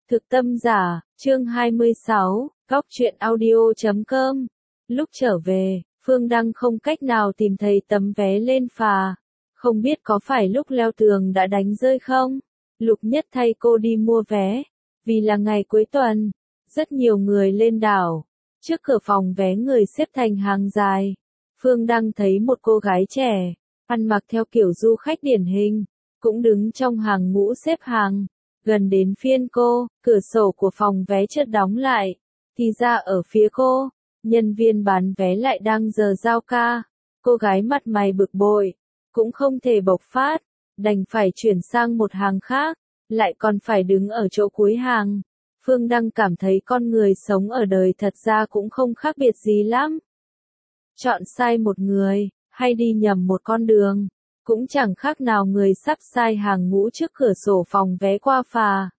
Thực tâm giả, chương 26, góc truyện audio.com. Lúc trở về, Phương Đăng không cách nào tìm thấy tấm vé lên phà. Không biết có phải lúc leo tường đã đánh rơi không? Lục Nhất thay cô đi mua vé. Vì là ngày cuối tuần, rất nhiều người lên đảo. Trước cửa phòng vé người xếp thành hàng dài. Phương Đăng thấy một cô gái trẻ, ăn mặc theo kiểu du khách điển hình, cũng đứng trong hàng ngũ xếp hàng. Gần đến phiên cô, cửa sổ của phòng vé chợt đóng lại. Thì ra ở phía cô, nhân viên bán vé lại đang giờ giao ca. Cô gái mặt mày bực bội, cũng không thể bộc phát, đành phải chuyển sang một hàng khác, lại còn phải đứng ở chỗ cuối hàng. Phương Đăng cảm thấy con người sống ở đời thật ra cũng không khác biệt gì lắm. Chọn sai một người, hay đi nhầm một con đường, cũng chẳng khác nào người sắp sai hàng ngũ trước cửa sổ phòng vé qua phà.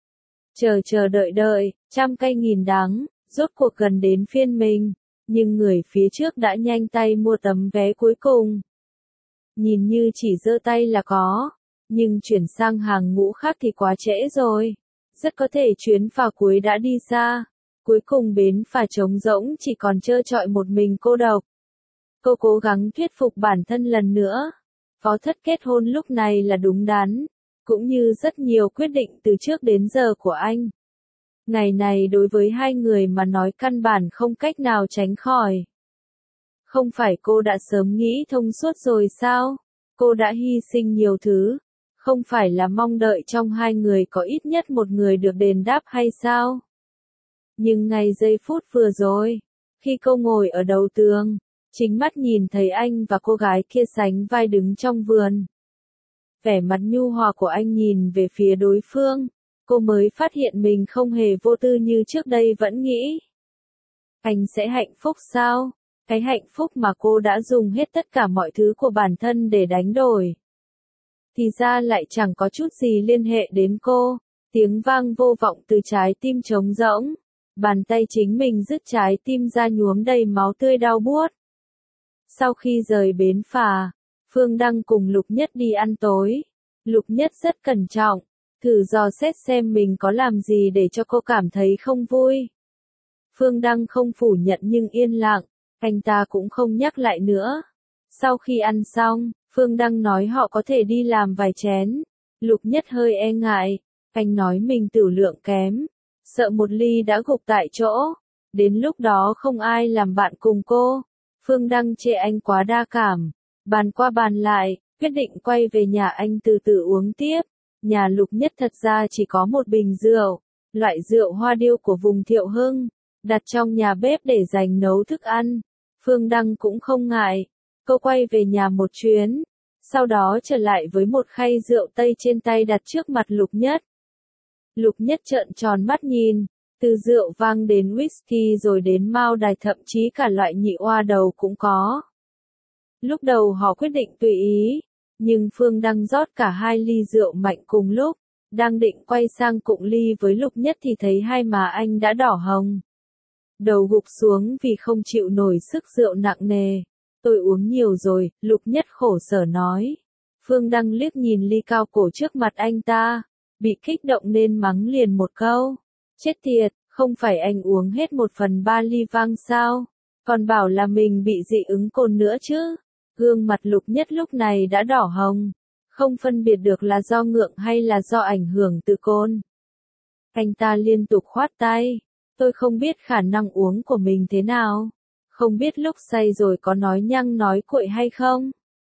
Chờ đợi, trăm cây nghìn đắng, rốt cuộc gần đến phiên mình, nhưng người phía trước đã nhanh tay mua tấm vé cuối cùng. Nhìn như chỉ giơ tay là có, nhưng chuyển sang hàng ngũ khác thì quá trễ rồi. Rất có thể chuyến phà cuối đã đi xa, cuối cùng bến phà trống rỗng chỉ còn trơ trọi một mình cô độc. Cô cố gắng thuyết phục bản thân lần nữa. Phó thất kết hôn lúc này là đúng đắn, cũng như rất nhiều quyết định từ trước đến giờ của anh. Ngày này đối với hai người mà nói căn bản không cách nào tránh khỏi. Không phải cô đã sớm nghĩ thông suốt rồi sao? Cô đã hy sinh nhiều thứ, không phải là mong đợi trong hai người có ít nhất một người được đền đáp hay sao? Nhưng ngay giây phút vừa rồi, khi cô ngồi ở đầu tường, chính mắt nhìn thấy anh và cô gái kia sánh vai đứng trong vườn. Vẻ mặt nhu hòa của anh nhìn về phía đối phương, cô mới phát hiện mình không hề vô tư như trước đây vẫn nghĩ. Anh sẽ hạnh phúc sao? Cái hạnh phúc mà cô đã dùng hết tất cả mọi thứ của bản thân để đánh đổi. Thì ra lại chẳng có chút gì liên hệ đến cô. Tiếng vang vô vọng từ trái tim trống rỗng. Bàn tay chính mình rứt trái tim ra nhuốm đầy máu tươi đau buốt. Sau khi rời bến phà, Phương Đăng cùng Lục Nhất đi ăn tối. Lục Nhất rất cẩn trọng, thử dò xét xem mình có làm gì để cho cô cảm thấy không vui. Phương Đăng không phủ nhận nhưng yên lặng, anh ta cũng không nhắc lại nữa. Sau khi ăn xong, Phương Đăng nói họ có thể đi làm vài chén. Lục Nhất hơi e ngại, anh nói mình tửu lượng kém, sợ một ly đã gục tại chỗ. Đến lúc đó không ai làm bạn cùng cô. Phương Đăng chê anh quá đa cảm, bàn qua bàn lại, quyết định quay về nhà anh từ từ uống tiếp. Nhà Lục Nhất thật ra chỉ có một bình rượu, loại rượu hoa điêu của vùng Thiệu Hưng, đặt trong nhà bếp để dành nấu thức ăn. Phương Đăng cũng không ngại, cô quay về nhà một chuyến, sau đó trở lại với một khay rượu Tây trên tay đặt trước mặt Lục Nhất. Lục Nhất trợn tròn mắt nhìn. Từ rượu vang đến whisky rồi đến mao đài thậm chí cả loại nhị oa đầu cũng có. Lúc đầu họ quyết định tùy ý, nhưng Phương Đăng rót cả hai ly rượu mạnh cùng lúc, đang định quay sang cụng ly với Lục Nhất thì thấy hai má anh đã đỏ hồng. Đầu gục xuống vì không chịu nổi sức rượu nặng nề. Tôi uống nhiều rồi, Lục Nhất khổ sở nói. Phương Đăng liếc nhìn ly cao cổ trước mặt anh ta, bị kích động nên mắng liền một câu. Chết tiệt, không phải anh uống hết 1/3 ly vang sao? Còn bảo là mình bị dị ứng cồn nữa chứ? Gương mặt Lục Nhất lúc này đã đỏ hồng, không phân biệt được là do ngượng hay là do ảnh hưởng từ cồn. Anh ta liên tục khoát tay. Tôi không biết khả năng uống của mình thế nào. Không biết lúc say rồi có nói nhăng nói cuội hay không?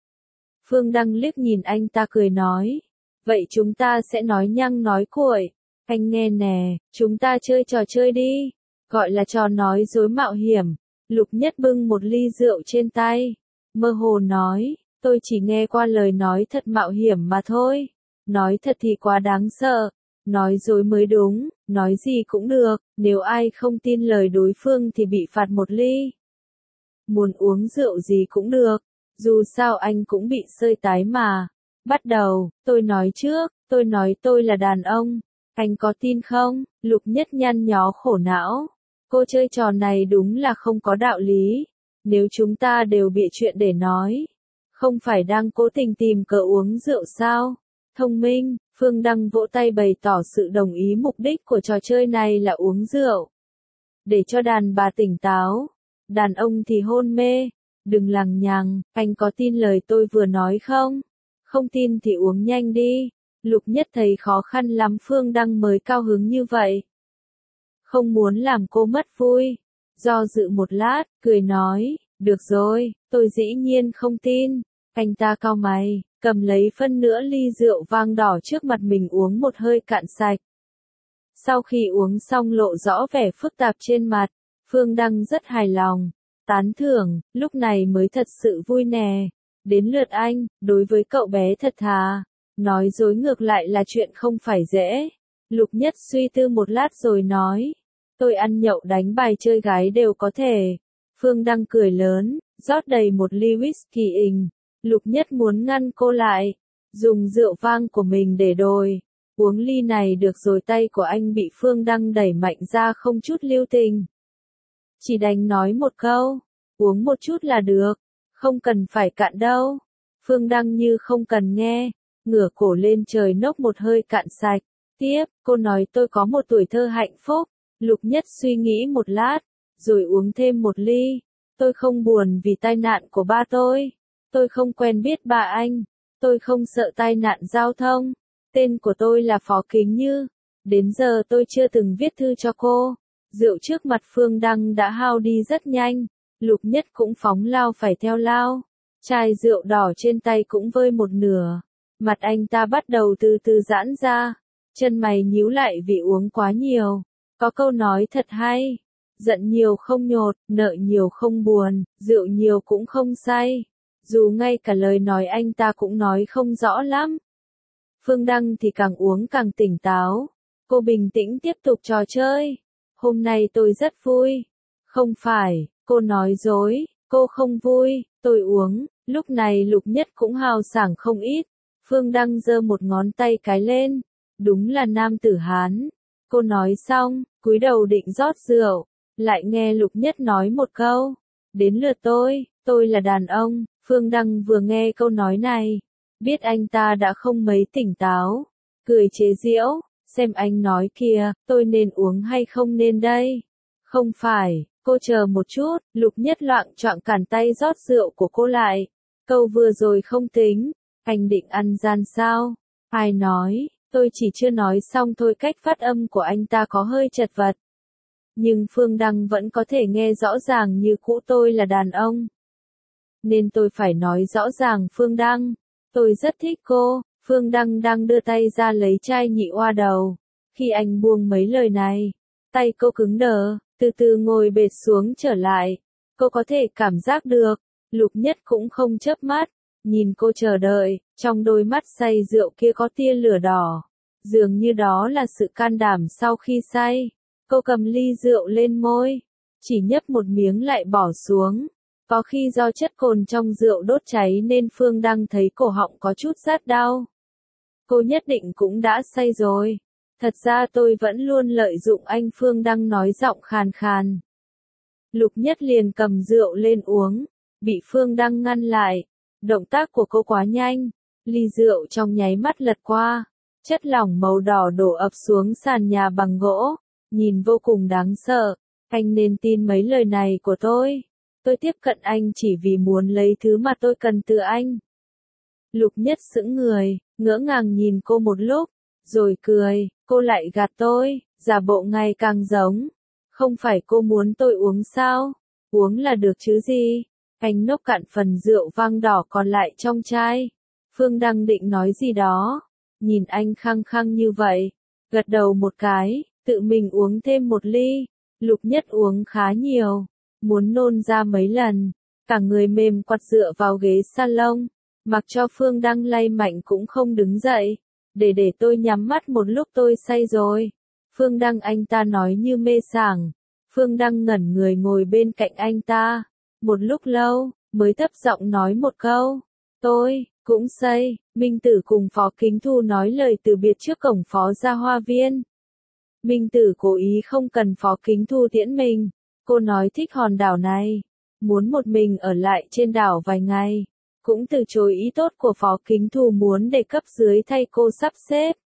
Phương Đăng liếc nhìn anh ta cười nói. Vậy chúng ta sẽ nói nhăng nói cuội. Anh nghe nè, chúng ta chơi trò chơi đi. Gọi là trò nói dối mạo hiểm. Lục Nhất bưng một ly rượu trên tay. Mơ hồ nói, tôi chỉ nghe qua lời nói thật mạo hiểm mà thôi. Nói thật thì quá đáng sợ. Nói dối mới đúng, nói gì cũng được, nếu ai không tin lời đối phương thì bị phạt một ly. Muốn uống rượu gì cũng được, dù sao anh cũng bị sơi tái mà. Bắt đầu, tôi nói trước, tôi nói tôi là đàn ông. Anh có tin không? Lục Nhất nhăn nhó khổ não. Cô chơi trò này đúng là không có đạo lý. Nếu chúng ta đều bịa chuyện để nói, không phải đang cố tình tìm cớ uống rượu sao? Thông minh, Phương Đăng vỗ tay bày tỏ sự đồng ý, mục đích của trò chơi này là uống rượu. Để cho đàn bà tỉnh táo, đàn ông thì hôn mê. Đừng lằng nhằng, anh có tin lời tôi vừa nói không? Không tin thì uống nhanh đi. Lục Nhất thấy khó khăn lắm Phương Đăng mới cao hứng như vậy. Không muốn làm cô mất vui. Do dự một lát, cười nói, được rồi, tôi dĩ nhiên không tin. Anh ta cau mày, cầm lấy phân nửa ly rượu vang đỏ trước mặt mình uống một hơi cạn sạch. Sau khi uống xong lộ rõ vẻ phức tạp trên mặt, Phương Đăng rất hài lòng, tán thưởng, lúc này mới thật sự vui nè. Đến lượt anh, đối với cậu bé thật thà, nói dối ngược lại là chuyện không phải dễ. Lục Nhất suy tư một lát rồi nói, tôi ăn nhậu đánh bài chơi gái đều có thể. Phương Đăng cười lớn, rót đầy một ly whisky ình. Lục Nhất muốn ngăn cô lại, dùng rượu vang của mình để đồi. Uống ly này được rồi, tay của anh bị Phương Đăng đẩy mạnh ra không chút lưu tình. Chỉ đành nói một câu, uống một chút là được, không cần phải cạn đâu. Phương Đăng như không cần nghe, ngửa cổ lên trời nốc một hơi cạn sạch. Tiếp, cô nói tôi có một tuổi thơ hạnh phúc. Lục Nhất suy nghĩ một lát, rồi uống thêm một ly. Tôi không buồn vì tai nạn của ba tôi. Tôi không quen biết ba anh. Tôi không sợ tai nạn giao thông. Tên của tôi là Phó Kính Như. Đến giờ tôi chưa từng viết thư cho cô. Rượu trước mặt Phương Đăng đã hao đi rất nhanh. Lục Nhất cũng phóng lao phải theo lao. Chai rượu đỏ trên tay cũng vơi một nửa. Mặt anh ta bắt đầu từ từ giãn ra. Chân mày nhíu lại vì uống quá nhiều. Có câu nói thật hay. Giận nhiều không nhột, nợ nhiều không buồn, rượu nhiều cũng không say. Dù ngay cả lời nói anh ta cũng nói không rõ lắm. Phương Đăng thì càng uống càng tỉnh táo. Cô bình tĩnh tiếp tục trò chơi. Hôm nay tôi rất vui. Không phải, cô nói dối, cô không vui, tôi uống. Lúc này Lục Nhất cũng hào sảng không ít. Phương Đăng giơ một ngón tay cái lên. Đúng là nam tử Hán. Cô nói xong, cúi đầu định rót rượu. Lại nghe Lục Nhất nói một câu. Đến lượt tôi là đàn ông. Phương Đăng vừa nghe câu nói này, biết anh ta đã không mấy tỉnh táo. Cười chế giễu, xem anh nói kìa, tôi nên uống hay không nên đây? Không phải, cô chờ một chút. Lục Nhất loạng choạng cản tay rót rượu của cô lại. Câu vừa rồi không tính, anh định ăn gian sao? Ai nói, tôi chỉ chưa nói xong thôi. Cách phát âm của anh ta có hơi chật vật. Nhưng Phương Đăng vẫn có thể nghe rõ ràng như cũ, tôi là đàn ông. Nên tôi phải nói rõ ràng. Phương Đăng, tôi rất thích cô. Phương Đăng đang đưa tay ra lấy chai nhị oa đầu. Khi anh buông mấy lời này, tay cô cứng đờ, từ từ ngồi bệt xuống trở lại. Cô có thể cảm giác được. Lục Nhất cũng không chớp mắt, nhìn cô chờ đợi, trong đôi mắt say rượu kia có tia lửa đỏ. Dường như đó là sự can đảm sau khi say. Cô cầm ly rượu lên môi, chỉ nhấp một miếng lại bỏ xuống. Có khi do chất cồn trong rượu đốt cháy nên Phương Đăng thấy cổ họng có chút rát đau. Cô nhất định cũng đã say rồi. Thật ra tôi vẫn luôn lợi dụng anh. Phương Đăng nói giọng khàn khàn. Lục Nhất liền cầm rượu lên uống, bị Phương Đăng ngăn lại. Động tác của cô quá nhanh, ly rượu trong nháy mắt lật qua. Chất lỏng màu đỏ đổ ập xuống sàn nhà bằng gỗ, nhìn vô cùng đáng sợ. Anh nên tin mấy lời này của tôi. Tôi tiếp cận anh chỉ vì muốn lấy thứ mà tôi cần từ anh. Lục Nhất sững người, ngỡ ngàng nhìn cô một lúc, rồi cười. Cô lại gạt tôi, giả bộ ngày càng giống. Không phải cô muốn tôi uống sao? Uống là được chứ gì? Anh nốc cạn phần rượu vang đỏ còn lại trong chai. Phương Đăng định nói gì đó, nhìn anh khăng khăng như vậy, gật đầu một cái, tự mình uống thêm một ly. Lục Nhất uống khá nhiều, muốn nôn ra mấy lần, cả người mềm quặt dựa vào ghế salon, mặc cho Phương Đăng lay mạnh cũng không đứng dậy. Để tôi nhắm mắt một lúc, tôi say rồi. Phương Đăng, anh ta nói như mê sảng. Phương Đăng ngẩn người ngồi bên cạnh anh ta. Một lúc lâu, mới thấp giọng nói một câu. Tôi cũng say. Minh Tử cùng Phó Kính Thu nói lời từ biệt trước cổng Phó Gia Hoa Viên. Minh Tử cố ý không cần Phó Kính Thu tiễn mình. Cô nói thích hòn đảo này, muốn một mình ở lại trên đảo vài ngày. Cũng từ chối ý tốt của Phó Kính Thu muốn để cấp dưới thay cô sắp xếp.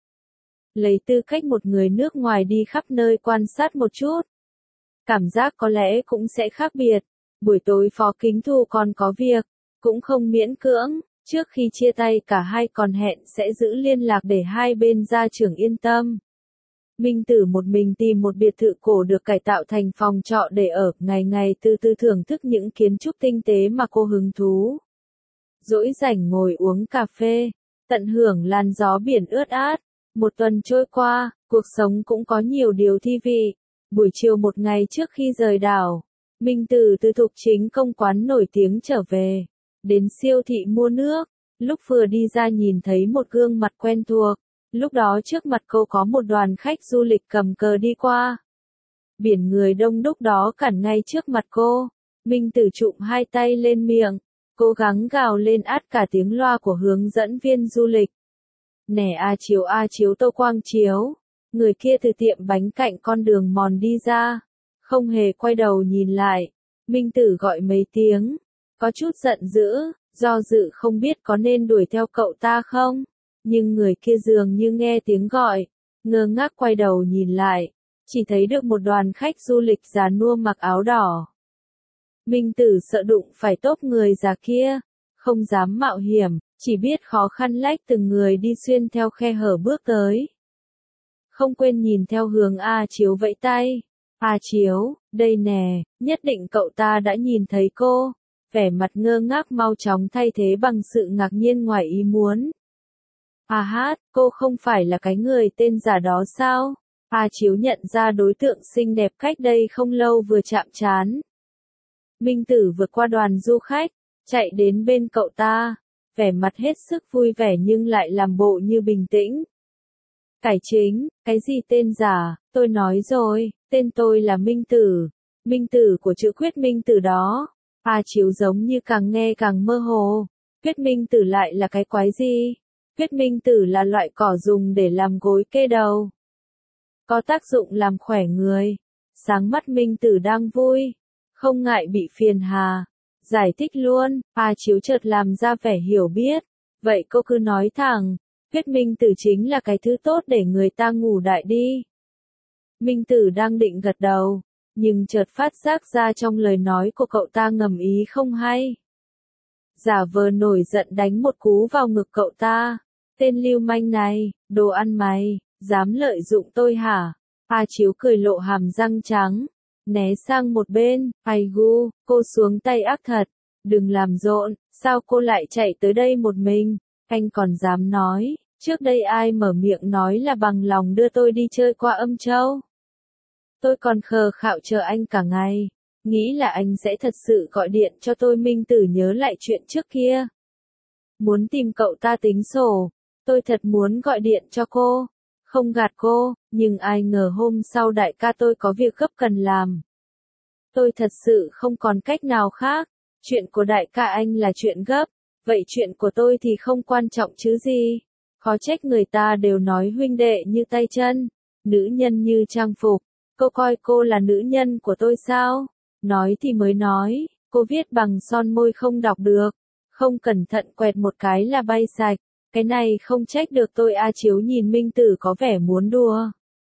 lấy tư cách một người nước ngoài đi khắp nơi quan sát một chút. Cảm giác có lẽ cũng sẽ khác biệt. Buổi tối Phó Kính Thu còn có việc, cũng không miễn cưỡng, trước khi chia tay cả hai còn hẹn sẽ giữ liên lạc để hai bên gia trưởng yên tâm. Minh Tử một mình tìm một biệt thự cổ được cải tạo thành phòng trọ để ở, ngày ngày từ từ thưởng thức những kiến trúc tinh tế mà cô hứng thú. Dỗi rảnh ngồi uống cà phê, tận hưởng làn gió biển ướt át. Một tuần trôi qua, cuộc sống cũng có nhiều điều thi vị. Buổi chiều một ngày trước khi rời đảo, Minh Tử từ Thục Chính Công quán nổi tiếng trở về, đến siêu thị mua nước. Lúc vừa đi ra nhìn thấy một gương mặt quen thuộc. Lúc đó trước mặt cô có một đoàn khách du lịch cầm cờ đi qua. Biển người đông đúc đó cản ngay trước mặt cô. Minh Tử trụm hai tay lên miệng, cố gắng gào lên át cả tiếng loa của hướng dẫn viên du lịch. Nè A Chiếu Tô Quang Chiếu. Người kia từ tiệm bánh cạnh con đường mòn đi ra, không hề quay đầu nhìn lại. Minh Tử gọi mấy tiếng, có chút giận dữ, do dự không biết có nên đuổi theo cậu ta không. Nhưng người kia dường như nghe tiếng gọi, ngơ ngác quay đầu nhìn lại, chỉ thấy được một đoàn khách du lịch già nua mặc áo đỏ. Minh Tử sợ đụng phải tốp người già kia, không dám mạo hiểm, chỉ biết khó khăn lách từng người đi xuyên theo khe hở bước tới. Không quên nhìn theo hướng A Chiếu vẫy tay. A Chiếu, đây nè, nhất định cậu ta đã nhìn thấy cô. Vẻ mặt ngơ ngác mau chóng thay thế bằng sự ngạc nhiên ngoài ý muốn. À hát, cô không phải là cái người tên giả đó sao? A Chiếu nhận ra đối tượng xinh đẹp cách đây không lâu vừa chạm trán. Minh Tử vượt qua đoàn du khách, chạy đến bên cậu ta, vẻ mặt hết sức vui vẻ nhưng lại làm bộ như bình tĩnh. Cải Chính, cái gì tên giả, tôi nói rồi, tên tôi là Minh Tử. Minh Tử của chữ Quyết Minh Tử đó. A Chiếu giống như càng nghe càng mơ hồ. Quyết Minh Tử lại là cái quái gì? Quyết Minh Tử là loại cỏ dùng để làm gối kê đầu. Có tác dụng làm khỏe người. Sáng mắt Minh Tử đang vui, không ngại bị phiền hà. Giải thích luôn, A Chiếu chợt làm ra vẻ hiểu biết. Vậy cô cứ nói thẳng. Quyết Minh Tử chính là cái thứ tốt để người ta ngủ đại đi. Minh Tử đang định gật đầu, nhưng chợt phát giác ra trong lời nói của cậu ta ngầm ý không hay. Giả vờ nổi giận đánh một cú vào ngực cậu ta. Tên lưu manh này, đồ ăn mày, dám lợi dụng tôi hả? A Chiếu cười lộ hàm răng trắng, né sang một bên. Ai gu, cô xuống tay ác thật, đừng làm rộn, sao cô lại chạy tới đây một mình? Anh còn dám nói, trước đây ai mở miệng nói là bằng lòng đưa tôi đi chơi qua Âm Châu. Tôi còn khờ khạo chờ anh cả ngày, nghĩ là anh sẽ thật sự gọi điện cho tôi. Minh Tử nhớ lại chuyện trước kia. Muốn tìm cậu ta tính sổ, tôi thật muốn gọi điện cho cô, không gạt cô, nhưng ai ngờ hôm sau đại ca tôi có việc gấp cần làm. Tôi thật sự không còn cách nào khác, chuyện của đại ca anh là chuyện gấp. Vậy chuyện của tôi thì không quan trọng chứ gì. Khó trách người ta đều nói huynh đệ như tay chân, nữ nhân như trang phục. Cô coi cô là nữ nhân của tôi sao? Nói thì mới nói, cô viết bằng son môi không đọc được. Không cẩn thận quẹt một cái là bay sạch. Cái này không trách được tôi. A Chiếu nhìn Minh Tử có vẻ muốn đùa.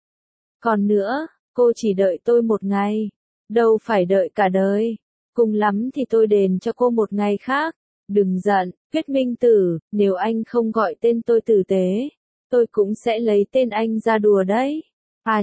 Còn nữa, cô chỉ đợi tôi một ngày. Đâu phải đợi cả đời. Cùng lắm thì tôi đền cho cô một ngày khác. Đừng giận, Quyết Minh Tử, nếu anh không gọi tên tôi tử tế, tôi cũng sẽ lấy tên anh ra đùa đấy. A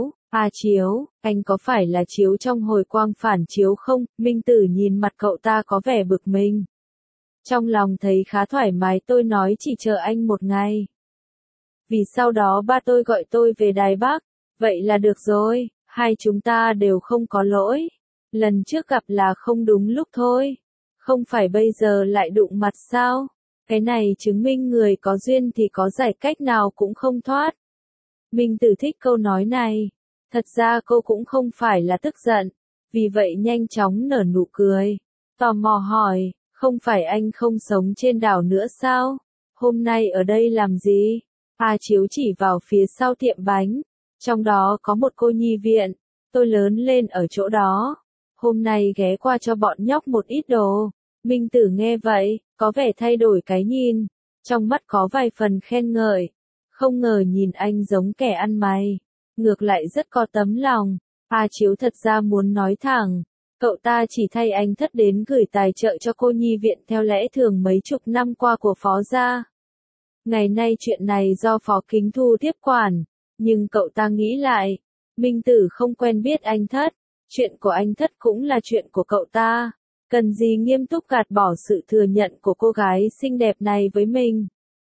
Chiếu, anh có phải là Chiếu trong hồi quang phản chiếu không? Minh Tử nhìn mặt cậu ta có vẻ bực mình. Trong lòng thấy khá thoải mái. Tôi nói chỉ chờ anh một ngày. Vì sau đó ba tôi gọi tôi về Đài Bắc. Vậy là được rồi, hai chúng ta đều không có lỗi. Lần trước gặp là không đúng lúc thôi. Không phải bây giờ lại đụng mặt sao? Cái này chứng minh người có duyên thì có giải cách nào cũng không thoát. Minh Tử thích câu nói này. Thật ra cô cũng không phải là tức giận. Vì vậy nhanh chóng nở nụ cười. Tò mò hỏi, không phải anh không sống trên đảo nữa sao? Hôm nay ở đây làm gì? A Chiếu chỉ vào phía sau tiệm bánh. Trong đó có một cô nhi viện. Tôi lớn lên ở chỗ đó. Hôm nay ghé qua cho bọn nhóc một ít đồ. Minh Tử nghe vậy, có vẻ thay đổi cái nhìn. Trong mắt có vài phần khen ngợi. Không ngờ nhìn anh giống kẻ ăn mày, ngược lại rất có tấm lòng. A Chiếu thật ra muốn nói thẳng, cậu ta chỉ thay anh Thất đến gửi tài trợ cho cô nhi viện theo lẽ thường mấy chục năm qua của Phó gia. Ngày nay chuyện này do Phó Kính Thu tiếp quản, nhưng cậu ta nghĩ lại, Minh Tử không quen biết anh Thất, chuyện của anh Thất cũng là chuyện của cậu ta, cần gì nghiêm túc gạt bỏ sự thừa nhận của cô gái xinh đẹp này với mình.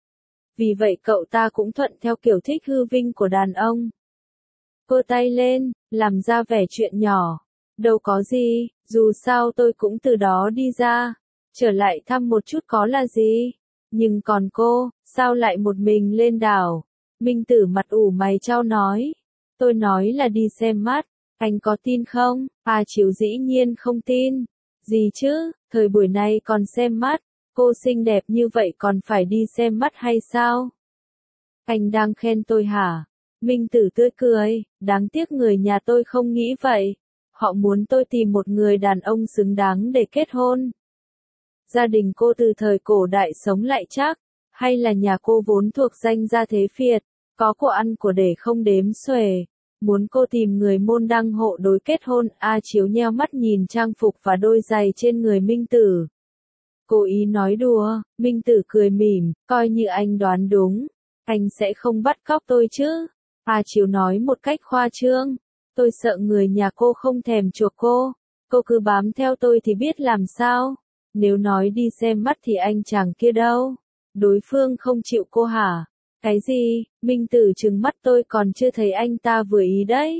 Vì vậy cậu ta cũng thuận theo kiểu thích hư vinh của đàn ông. Vơ tay lên, làm ra vẻ chuyện nhỏ. Đâu có gì, dù sao tôi cũng từ đó đi ra. Trở lại thăm một chút có là gì. Nhưng còn cô, sao lại một mình lên đảo? Minh Tử mặt ủ mày chau nói. Tôi nói là đi xem mắt, anh có tin không? A Chiếu dĩ nhiên không tin. Gì chứ, thời buổi này còn xem mắt, cô xinh đẹp như vậy còn phải đi xem mắt hay sao? Anh đang khen tôi hả? Minh Tử tươi cười, đáng tiếc người nhà tôi không nghĩ vậy. Họ muốn tôi tìm một người đàn ông xứng đáng để kết hôn. Gia đình cô từ thời cổ đại sống lại chắc, hay là nhà cô vốn thuộc danh gia thế Việt, có của ăn của để không đếm xuể. Muốn cô tìm người môn đăng hộ đối kết hôn. A Chiếu nheo mắt nhìn trang phục và đôi giày trên người Minh Tử. Cố ý nói đùa, Minh Tử cười mỉm, coi như anh đoán đúng. Anh sẽ không bắt cóc tôi chứ? A Chiếu nói một cách khoa trương. Tôi sợ người nhà cô không thèm chuộc cô. Cô cứ bám theo tôi thì biết làm sao? Nếu nói đi xem mắt thì anh chàng kia đâu? Đối phương không chịu cô hả? Cái gì? Minh Tử trừng mắt tôi còn chưa thấy anh ta vừa ý đấy.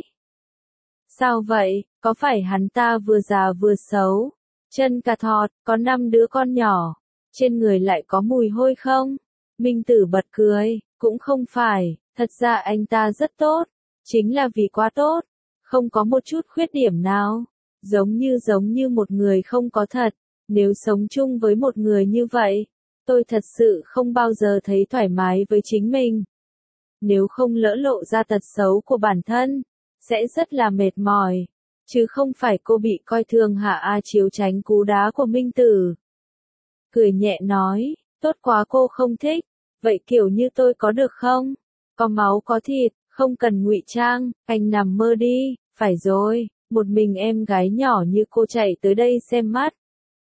Sao vậy? Có phải hắn ta vừa già vừa xấu? Chân cà thọt, có 5 đứa con nhỏ. Trên người lại có mùi hôi không? Minh Tử bật cười, cũng không phải, thật ra anh ta rất tốt. Chính là vì quá tốt, không có một chút khuyết điểm nào. Giống như một người không có thật. Nếu sống chung với một người như vậy, tôi thật sự không bao giờ thấy thoải mái với chính mình. Nếu không lỡ lộ ra tật xấu của bản thân, sẽ rất là mệt mỏi. Chứ không phải cô bị coi thường hả? A Chiếu tránh cú đá của Minh Tử. Cười nhẹ nói, tốt quá cô không thích. Vậy kiểu như tôi có được không? Có máu có thịt, không cần ngụy trang, anh nằm mơ đi. Phải rồi, một mình em gái nhỏ như cô chạy tới đây xem mắt.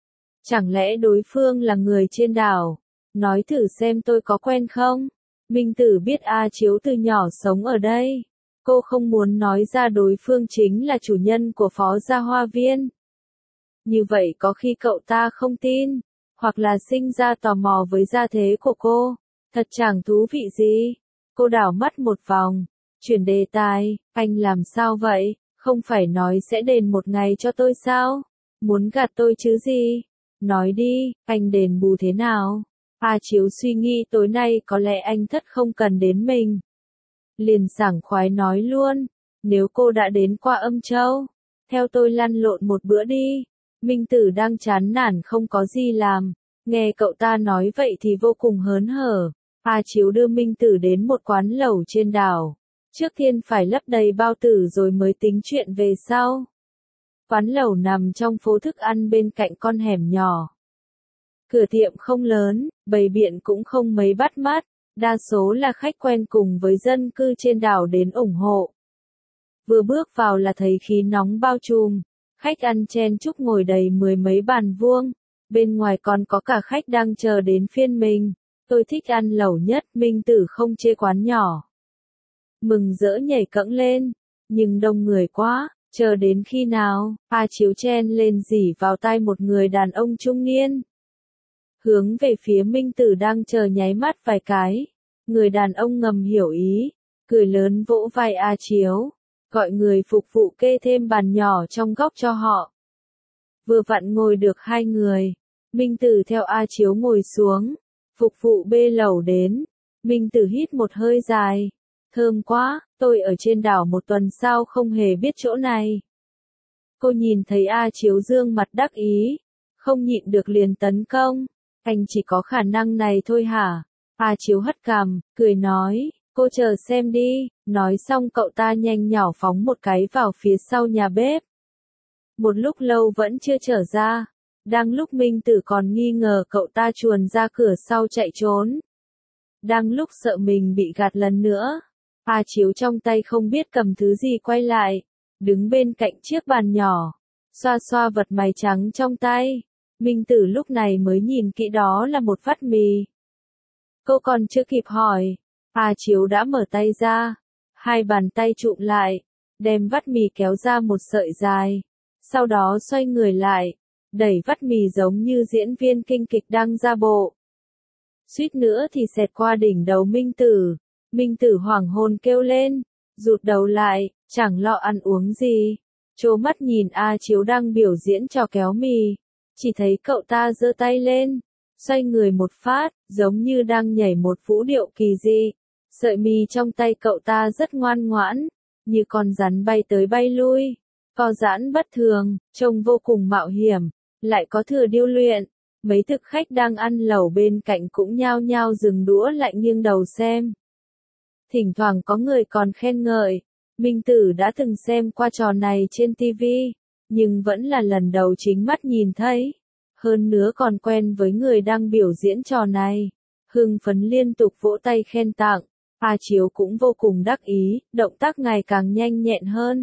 Chẳng lẽ đối phương là người trên đảo? Nói thử xem tôi có quen không? Minh Tử biết A Chiếu từ nhỏ sống ở đây. Cô không muốn nói ra đối phương chính là chủ nhân của Phó gia Hoa Viên. Như vậy có khi cậu ta không tin, hoặc là sinh ra tò mò với gia thế của cô. Thật chẳng thú vị gì. Cô đảo mắt một vòng, chuyển đề tài, anh làm sao vậy? Không phải nói sẽ đền một ngày cho tôi sao? Muốn gạt tôi chứ gì? Nói đi, anh đền bù thế nào? A Chiếu suy nghĩ tối nay có lẽ anh Thất không cần đến mình. Liền sảng khoái nói luôn, nếu cô đã đến qua Âm Châu, theo tôi lăn lộn một bữa đi. Minh Tử đang chán nản không có gì làm, nghe cậu ta nói vậy thì vô cùng hớn hở. A Chiếu đưa Minh Tử đến một quán lẩu trên đảo. Trước tiên phải lấp đầy bao tử rồi mới tính chuyện về sau. Quán lẩu nằm trong phố thức ăn bên cạnh con hẻm nhỏ. Cửa tiệm không lớn, bày biện cũng không mấy bắt mắt, đa số là khách quen cùng với dân cư trên đảo đến ủng hộ. Vừa bước vào là thấy khí nóng bao trùm, khách ăn chen chúc ngồi đầy 10 mấy bàn vuông, bên ngoài còn có cả khách đang chờ đến phiên mình. Tôi thích ăn lẩu nhất, Minh Tử không chê quán nhỏ. Mừng rỡ nhảy cẫng lên, nhưng đông người quá, chờ đến khi nào? A Chiếu chen lên rỉ vào tai một người đàn ông trung niên. Hướng về phía Minh Tử đang chờ nháy mắt vài cái. Người đàn ông ngầm hiểu ý, cười lớn vỗ vai A Chiếu, gọi người phục vụ kê thêm bàn nhỏ trong góc cho họ. Vừa vặn ngồi được 2 người, Minh Tử theo A Chiếu ngồi xuống, phục vụ bê lẩu đến. Minh Tử hít một hơi dài, thơm quá, tôi ở trên đảo một tuần sao không hề biết chỗ này. Cô nhìn thấy A Chiếu dương mặt đắc ý, không nhịn được liền tấn công. Anh chỉ có khả năng này thôi hả? A Chiếu hất cằm, cười nói, cô chờ xem đi. Nói xong cậu ta nhanh nhỏ phóng một cái vào phía sau nhà bếp. Một lúc lâu vẫn chưa trở ra. Đang lúc Minh Tử còn nghi ngờ cậu ta chuồn ra cửa sau chạy trốn. Đang lúc sợ mình bị gạt lần nữa, A Chiếu trong tay không biết cầm thứ gì quay lại, đứng bên cạnh chiếc bàn nhỏ, xoa xoa vật mày trắng trong tay. Minh Tử lúc này mới nhìn kỹ đó là một vắt mì. Cô còn chưa kịp hỏi, A Chiếu đã mở tay ra, hai bàn tay chụm lại, đem vắt mì kéo ra một sợi dài, sau đó xoay người lại, đẩy vắt mì giống như diễn viên kinh kịch đang ra bộ. Suýt nữa thì xẹt qua đỉnh đầu Minh Tử. Minh Tử hoảng hồn kêu lên, rụt đầu lại, chẳng lo ăn uống gì, trố mắt nhìn A Chiếu đang biểu diễn trò kéo mì, chỉ thấy cậu ta giơ tay lên, xoay người một phát, giống như đang nhảy một vũ điệu kỳ dị. Sợi mì trong tay cậu ta rất ngoan ngoãn, như con rắn bay tới bay lui, co giãn bất thường, trông vô cùng mạo hiểm, lại có thừa điêu luyện. Mấy thực khách đang ăn lẩu bên cạnh cũng nhao nhao dừng đũa lại nghiêng đầu xem. Thỉnh thoảng có người còn khen ngợi, Minh Tử đã từng xem qua trò này trên TV, nhưng vẫn là lần đầu chính mắt nhìn thấy. Hơn nữa còn quen với người đang biểu diễn trò này. Hưng phấn liên tục vỗ tay khen tặng, A Chiếu cũng vô cùng đắc ý, động tác ngày càng nhanh nhẹn hơn.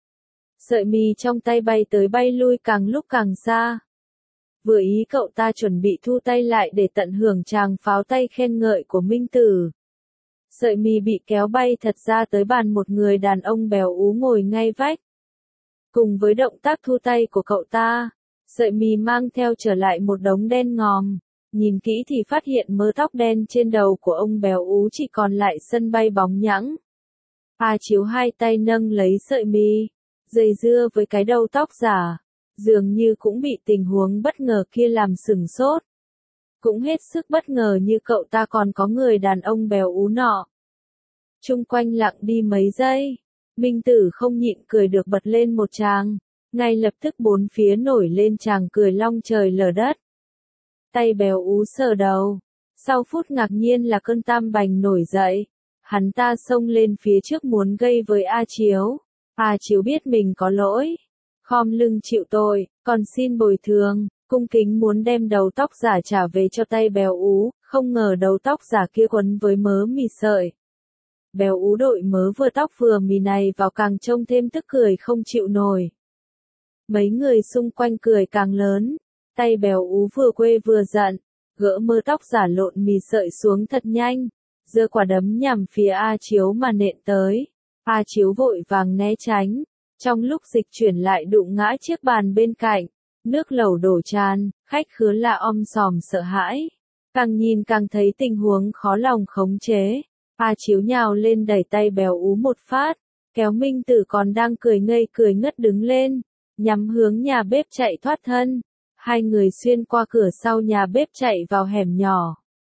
Sợi mì trong tay bay tới bay lui càng lúc càng xa. Vừa ý cậu ta chuẩn bị thu tay lại để tận hưởng tràng pháo tay khen ngợi của Minh Tử. Sợi mì bị kéo bay thật ra tới bàn một người đàn ông béo ú ngồi ngay vách. Cùng với động tác thu tay của cậu ta, sợi mì mang theo trở lại một đống đen ngòm. Nhìn kỹ thì phát hiện mớ tóc đen trên đầu của ông béo ú chỉ còn lại sân bay bóng nhẵng. A Chiếu hai tay nâng lấy sợi mì, dây dưa với cái đầu tóc giả, dường như cũng bị tình huống bất ngờ kia làm sửng sốt. Cũng hết sức bất ngờ như cậu ta còn có người đàn ông béo ú nọ. Chung quanh lặng đi mấy giây, Minh Tử không nhịn cười được bật lên một tràng, ngay lập tức bốn phía nổi lên tràng cười long trời lở đất. Tay béo ú sờ đầu, sau phút ngạc nhiên là cơn tam bành nổi dậy, hắn ta xông lên phía trước muốn gây với A Chiếu. A Chiếu biết mình có lỗi, khom lưng chịu tội, còn xin bồi thường, cung kính muốn đem đầu tóc giả trả về cho tay béo ú, không ngờ đầu tóc giả kia quấn với mớ mì sợi. Béo ú đội mớ vừa tóc vừa mì này vào càng trông thêm tức cười không chịu nổi. Mấy người xung quanh cười càng lớn, tay béo ú vừa quê vừa giận, gỡ mớ tóc giả lộn mì sợi xuống thật nhanh, giơ quả đấm nhằm phía A Chiếu mà nện tới. A Chiếu vội vàng né tránh, trong lúc dịch chuyển lại đụng ngã chiếc bàn bên cạnh, nước lẩu đổ tràn, khách khứa lạ om sòm sợ hãi. Càng nhìn càng thấy tình huống khó lòng khống chế. A Chiếu nhào lên đẩy tay béo ú một phát, kéo Minh Tử còn đang cười ngây cười ngất đứng lên, nhắm hướng nhà bếp chạy thoát thân. Hai người xuyên qua cửa sau nhà bếp chạy vào hẻm nhỏ.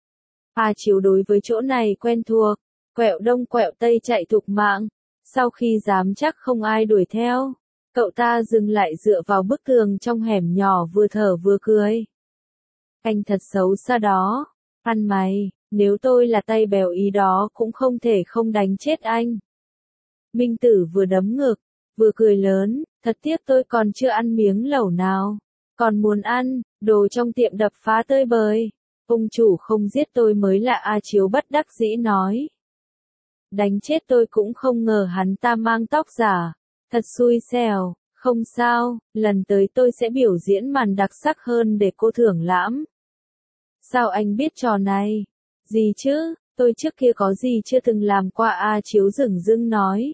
A Chiếu đối với chỗ này quen thuộc, quẹo đông quẹo tây chạy thục mạng. Sau khi dám chắc không ai đuổi theo, cậu ta dừng lại dựa vào bức tường trong hẻm nhỏ vừa thở vừa cười. Anh thật xấu xa đó, ăn mày, nếu tôi là tay béo ý đó cũng không thể không đánh chết anh. Minh Tử vừa đấm ngực, vừa cười lớn, thật tiếc tôi còn chưa ăn miếng lẩu nào. Còn muốn ăn, đồ trong tiệm đập phá tơi bời. Ông chủ không giết tôi mới là. A Chiếu bất đắc dĩ nói. Đánh chết tôi cũng không ngờ hắn ta mang tóc giả. Thật xui xẻo, không sao, lần tới tôi sẽ biểu diễn màn đặc sắc hơn để cô thưởng lãm. Sao anh biết trò này? Gì chứ, tôi trước kia có gì chưa từng làm qua. A Chiếu dửng dưng nói.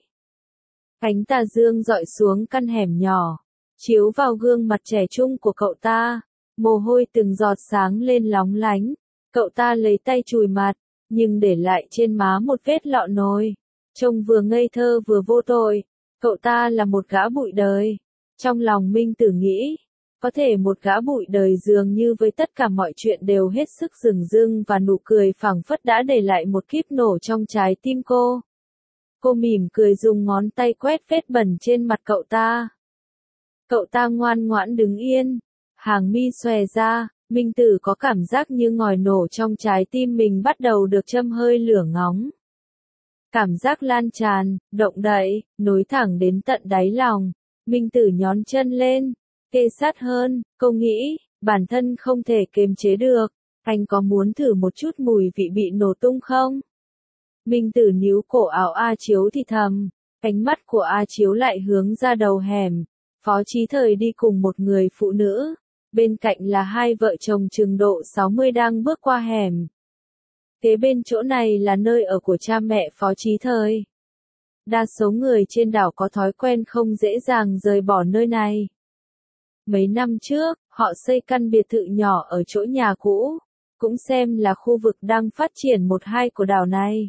Ánh tà dương dọi xuống căn hẻm nhỏ, chiếu vào gương mặt trẻ trung của cậu ta, mồ hôi từng giọt sáng lên lóng lánh. Cậu ta lấy tay chùi mặt, nhưng để lại trên má một vết lọ nồi. Trông vừa ngây thơ vừa vô tội, cậu ta là một gã bụi đời. Trong lòng Minh Tử nghĩ, có thể một gã bụi đời dường như với tất cả mọi chuyện đều hết sức dửng dưng và nụ cười phảng phất đã để lại một kíp nổ trong trái tim cô. Cô mỉm cười dùng ngón tay quét vết bẩn trên mặt cậu ta. Cậu ta ngoan ngoãn đứng yên, hàng mi xòe ra, Minh Tử có cảm giác như ngòi nổ trong trái tim mình bắt đầu được châm hơi lửa ngóng. Cảm giác lan tràn, động đậy, nối thẳng đến tận đáy lòng. Minh Tử nhón chân lên, kê sát hơn, cô nghĩ, bản thân không thể kiềm chế được, Anh có muốn thử một chút mùi vị bị nổ tung không? Minh Tử níu cổ áo A Chiếu thì thầm, ánh mắt của A Chiếu lại hướng ra đầu hẻm. Phó Chí Thời đi cùng một người phụ nữ, bên cạnh là hai vợ chồng chừng độ 60 đang bước qua hẻm. Kế bên chỗ này là nơi ở của cha mẹ Phó Chí Thời. Đa số người trên đảo có thói quen không dễ dàng rời bỏ nơi này. Mấy năm trước, họ xây căn biệt thự nhỏ ở chỗ nhà cũ, cũng xem là khu vực đang phát triển một hai của đảo này.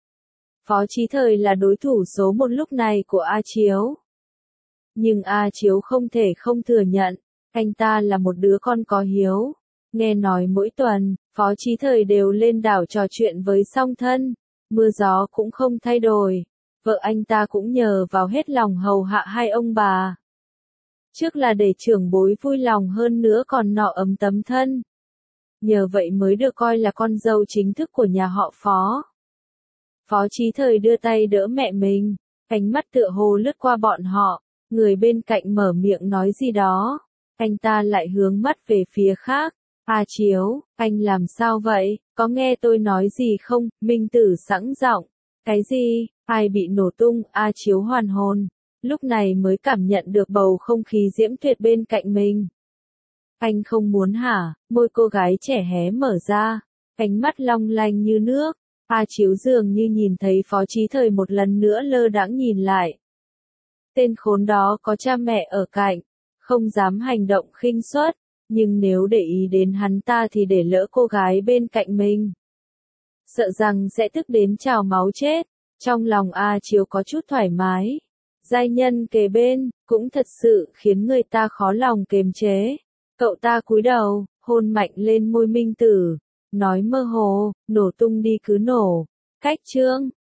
Phó Chí Thời là đối thủ số một lúc này của A Chiếu. Nhưng A Chiếu không thể không thừa nhận, anh ta là một đứa con có hiếu. Nghe nói mỗi tuần, Phó Chí Thời đều lên đảo trò chuyện với song thân, mưa gió cũng không thay đổi. Vợ anh ta cũng nhờ vào hết lòng hầu hạ hai ông bà. Trước là để trưởng bối vui lòng hơn nữa còn nọ ấm tấm thân. Nhờ vậy mới được coi là con dâu chính thức của nhà họ Phó. Phó Chí Thời đưa tay đỡ mẹ mình, ánh mắt tựa hồ lướt qua bọn họ, người bên cạnh mở miệng nói gì đó. Anh ta lại hướng mắt về phía khác. A Chiếu, anh làm sao vậy, có nghe tôi nói gì không? Minh Tử sẵn giọng. Cái gì, ai bị nổ tung? A Chiếu hoàn hồn, lúc này mới cảm nhận được bầu không khí diễm tuyệt bên cạnh mình. Anh không muốn hả? Môi cô gái trẻ hé mở ra, ánh mắt long lanh như nước. A Chiếu dường như nhìn thấy Phó Chí Thời một lần nữa lơ đãng nhìn lại. Tên khốn đó có cha mẹ ở cạnh, không dám hành động khinh suất, nhưng nếu để ý đến hắn ta thì để lỡ cô gái bên cạnh mình, sợ rằng sẽ tức đến trào máu chết. Trong lòng A Chiếu có chút thoải mái. Giai nhân kề bên, cũng thật sự khiến người ta khó lòng kiềm chế. Cậu ta cúi đầu, hôn mạnh lên môi Minh Tử, nói mơ hồ, nổ tung đi cứ nổ. Cách chương